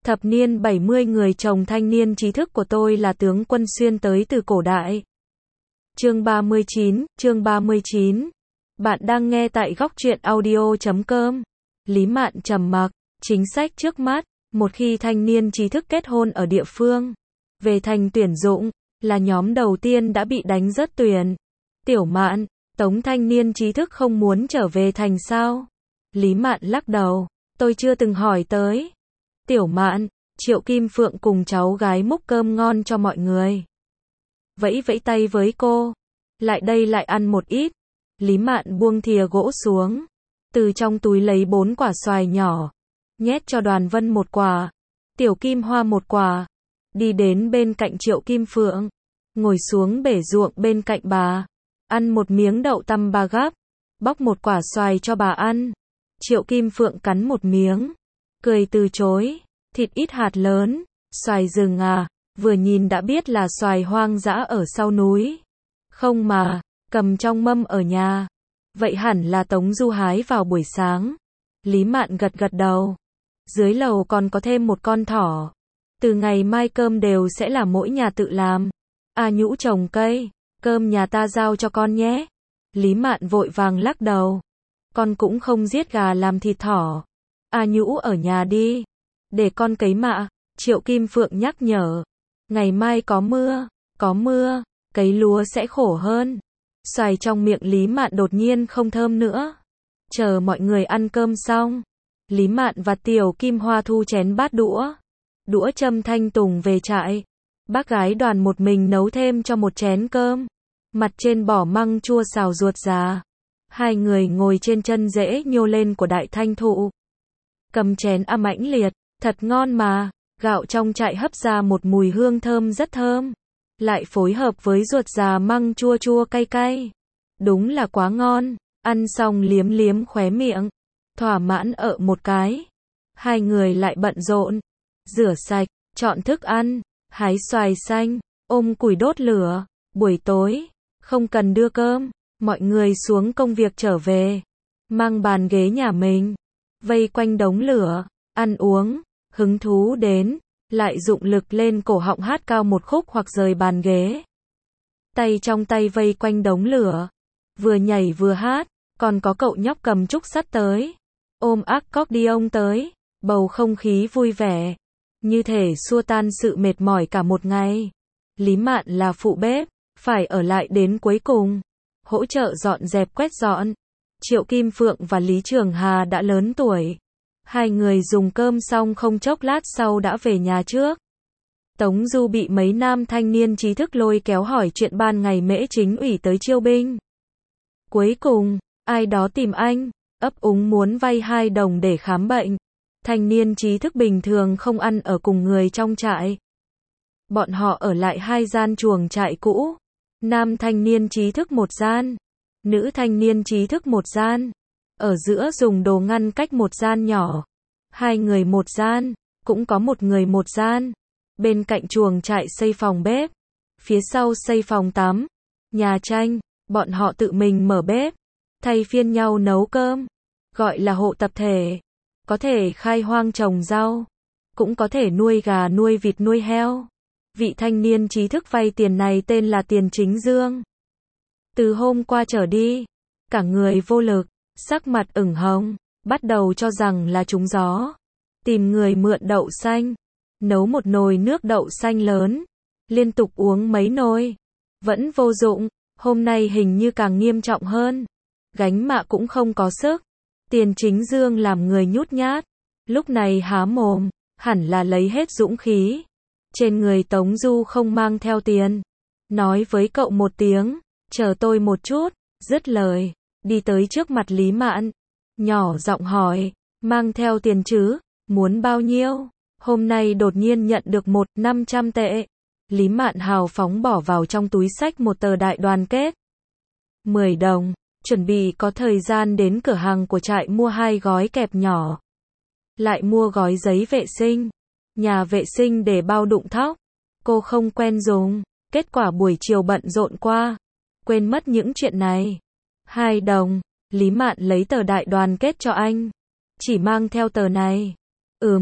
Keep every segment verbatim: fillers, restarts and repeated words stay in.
Thập niên bảy mươi người chồng thanh niên trí thức của tôi là tướng Quân Xuyên tới từ cổ đại. Chương ba mươi chín, chương ba mươi chín. Bạn đang nghe tại góc truyện audio chấm com. Lý Mạn trầm mặc, chính sách trước mắt, một khi thanh niên trí thức kết hôn ở địa phương, về thành tuyển dụng, là nhóm đầu tiên đã bị đánh rớt tuyển. Tiểu Mạn, Tống thanh niên trí thức không muốn trở về thành sao? Lý Mạn lắc đầu, tôi chưa từng hỏi tới. Tiểu Mạn, Triệu Kim Phượng cùng cháu gái múc cơm ngon cho mọi người. Vẫy vẫy tay với cô, lại đây lại ăn một ít. Lý Mạn buông thìa gỗ xuống, từ trong túi lấy bốn quả xoài nhỏ, nhét cho Đoàn Vân một quả, Tiểu Kim Hoa một quả, đi đến bên cạnh Triệu Kim Phượng, ngồi xuống bể ruộng bên cạnh bà, ăn một miếng đậu tăm bà gắp, bóc một quả xoài cho bà ăn. Triệu Kim Phượng cắn một miếng, cười từ chối, thịt ít hạt lớn, xoài rừng à, vừa nhìn đã biết là xoài hoang dã ở sau núi. Không mà, cầm trong mâm ở nhà. Vậy hẳn là Tống Du hái vào buổi sáng. Lý Mạn gật gật đầu. Dưới lầu còn có thêm một con thỏ. Từ ngày mai cơm đều sẽ là mỗi nhà tự làm. A Nhũ trồng cây, cơm nhà ta giao cho con nhé. Lý Mạn vội vàng lắc đầu. Con cũng không giết gà làm thịt thỏ. A Nhũ ở nhà đi. Để con cấy mạ. Triệu Kim Phượng nhắc nhở. Ngày mai có mưa, có mưa, cấy lúa sẽ khổ hơn. Xoài trong miệng Lý Mạn đột nhiên không thơm nữa. Chờ mọi người ăn cơm xong, Lý Mạn và Tiểu Kim Hoa thu chén bát đũa. Đũa Trâm Thanh Tùng về trại. Bác gái Đoàn một mình nấu thêm cho một chén cơm. Mặt trên bỏ măng chua xào ruột già. Hai người ngồi trên chân rễ nhô lên của đại thanh thụ. Cầm chén ăn mãnh liệt, thật ngon mà. Gạo trong trại hấp ra một mùi hương thơm rất thơm. Lại phối hợp với ruột già măng chua chua cay cay. Đúng là quá ngon. Ăn xong liếm liếm khóe miệng. Thỏa mãn ở một cái. Hai người lại bận rộn. Rửa sạch, chọn thức ăn, hái xoài xanh, ôm củi đốt lửa. Buổi tối, không cần đưa cơm. Mọi người xuống công việc trở về. Mang bàn ghế nhà mình. Vây quanh đống lửa, ăn uống. Hứng thú đến, lại dụng lực lên cổ họng hát cao một khúc hoặc rời bàn ghế. Tay trong tay vây quanh đống lửa, vừa nhảy vừa hát, còn có cậu nhóc cầm trúc sắt tới, ôm accordion tới, bầu không khí vui vẻ, như thể xua tan sự mệt mỏi cả một ngày. Lý Mạn là phụ bếp, phải ở lại đến cuối cùng, hỗ trợ dọn dẹp quét dọn. Triệu Kim Phượng và Lý Trường Hà đã lớn tuổi. Hai người dùng cơm xong không chốc lát sau đã về nhà trước. Tống Du bị mấy nam thanh niên trí thức lôi kéo hỏi chuyện ban ngày Mễ Chính ủy tới chiêu binh. Cuối cùng, ai đó tìm anh, ấp úng muốn vay hai đồng để khám bệnh. Thanh niên trí thức bình thường không ăn ở cùng người trong trại. Bọn họ ở lại hai gian chuồng trại cũ. Nam thanh niên trí thức một gian, nữ thanh niên trí thức một gian. Ở giữa dùng đồ ngăn cách một gian nhỏ. Hai người một gian, cũng có một người một gian. Bên cạnh chuồng trại xây phòng bếp. Phía sau xây phòng tắm, nhà tranh, bọn họ tự mình mở bếp. Thay phiên nhau nấu cơm. Gọi là hộ tập thể. Có thể khai hoang trồng rau. Cũng có thể nuôi gà nuôi vịt nuôi heo. Vị thanh niên trí thức vay tiền này tên là Tiền Chính Dương. Từ hôm qua trở đi, cả người vô lực. Sắc mặt ửng hồng, bắt đầu cho rằng là trúng gió. Tìm người mượn đậu xanh, nấu một nồi nước đậu xanh lớn, liên tục uống mấy nồi, vẫn vô dụng. Hôm nay hình như càng nghiêm trọng hơn, gánh mạ cũng không có sức. Tiền Chính Dương làm người nhút nhát, lúc này há mồm, hẳn là lấy hết dũng khí. Trên người Tống Du không mang theo tiền, nói với cậu một tiếng, chờ tôi một chút, dứt lời. Đi tới trước mặt Lý Mạn, nhỏ giọng hỏi, mang theo tiền chứ, muốn bao nhiêu? Hôm nay đột nhiên nhận được một năm trăm tệ. Lý Mạn hào phóng bỏ vào trong túi xách một tờ đại đoàn kết. mười đồng, chuẩn bị có thời gian đến cửa hàng của trại mua hai gói kẹp nhỏ. Lại mua gói giấy vệ sinh, nhà vệ sinh để bao đụng thóc. Cô không quen dùng, kết quả buổi chiều bận rộn qua, quên mất những chuyện này. Hai đồng, Lý Mạn lấy tờ đại đoàn kết cho anh. Chỉ mang theo tờ này. Ừm,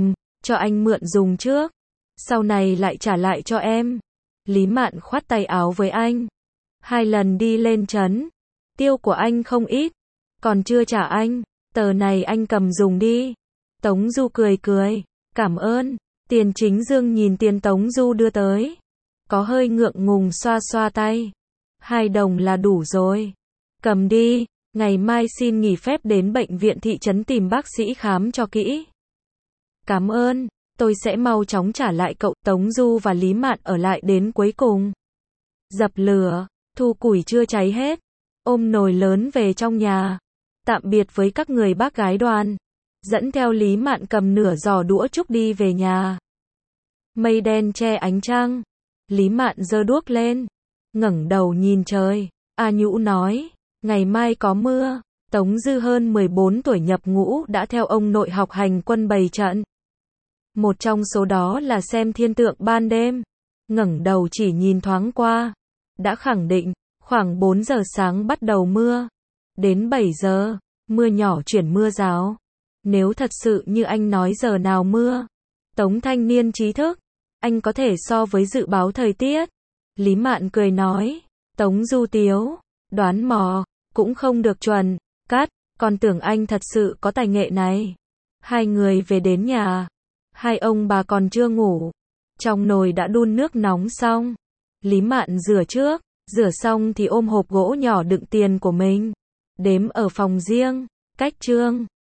cho anh mượn dùng trước, sau này lại trả lại cho em. Lý Mạn khoát tay áo với anh. Hai lần đi lên trấn, tiêu của anh không ít, còn chưa trả anh, tờ này anh cầm dùng đi. Tống Du cười cười, cảm ơn. Tiền Chính Dương nhìn tiền Tống Du đưa tới, có hơi ngượng ngùng xoa xoa tay. Hai đồng là đủ rồi. Cầm đi, ngày mai xin nghỉ phép đến bệnh viện thị trấn tìm bác sĩ khám cho kỹ. Cảm ơn, tôi sẽ mau chóng trả lại cậu. Tống Du và Lý Mạn ở lại đến cuối cùng. Dập lửa, thu củi chưa cháy hết, ôm nồi lớn về trong nhà. Tạm biệt với các người bác gái đoàn, dẫn theo Lý Mạn cầm nửa giò đũa trúc đi về nhà. Mây đen che ánh trăng, Lý Mạn giơ đuốc lên, ngẩng đầu nhìn trời. A Nhũ nói, ngày mai có mưa. Tống Dư hơn mười bốn tuổi nhập ngũ đã theo ông nội học hành quân bày trận. Một trong số đó là xem thiên tượng ban đêm. Ngẩng đầu chỉ nhìn thoáng qua, đã khẳng định, khoảng bốn giờ sáng bắt đầu mưa. Đến bảy giờ, mưa nhỏ chuyển mưa rào. Nếu thật sự như anh nói giờ nào mưa, Tống thanh niên trí thức, anh có thể so với dự báo thời tiết. Lý Mạn cười nói, Tống Du tiếu, đoán mò, cũng không được chuẩn, cắt, còn tưởng anh thật sự có tài nghệ này. Hai người về đến nhà, hai ông bà còn chưa ngủ, trong nồi đã đun nước nóng xong. Lý Mạn rửa trước, rửa xong thì ôm hộp gỗ nhỏ đựng tiền của mình, đếm ở phòng riêng, cách Trương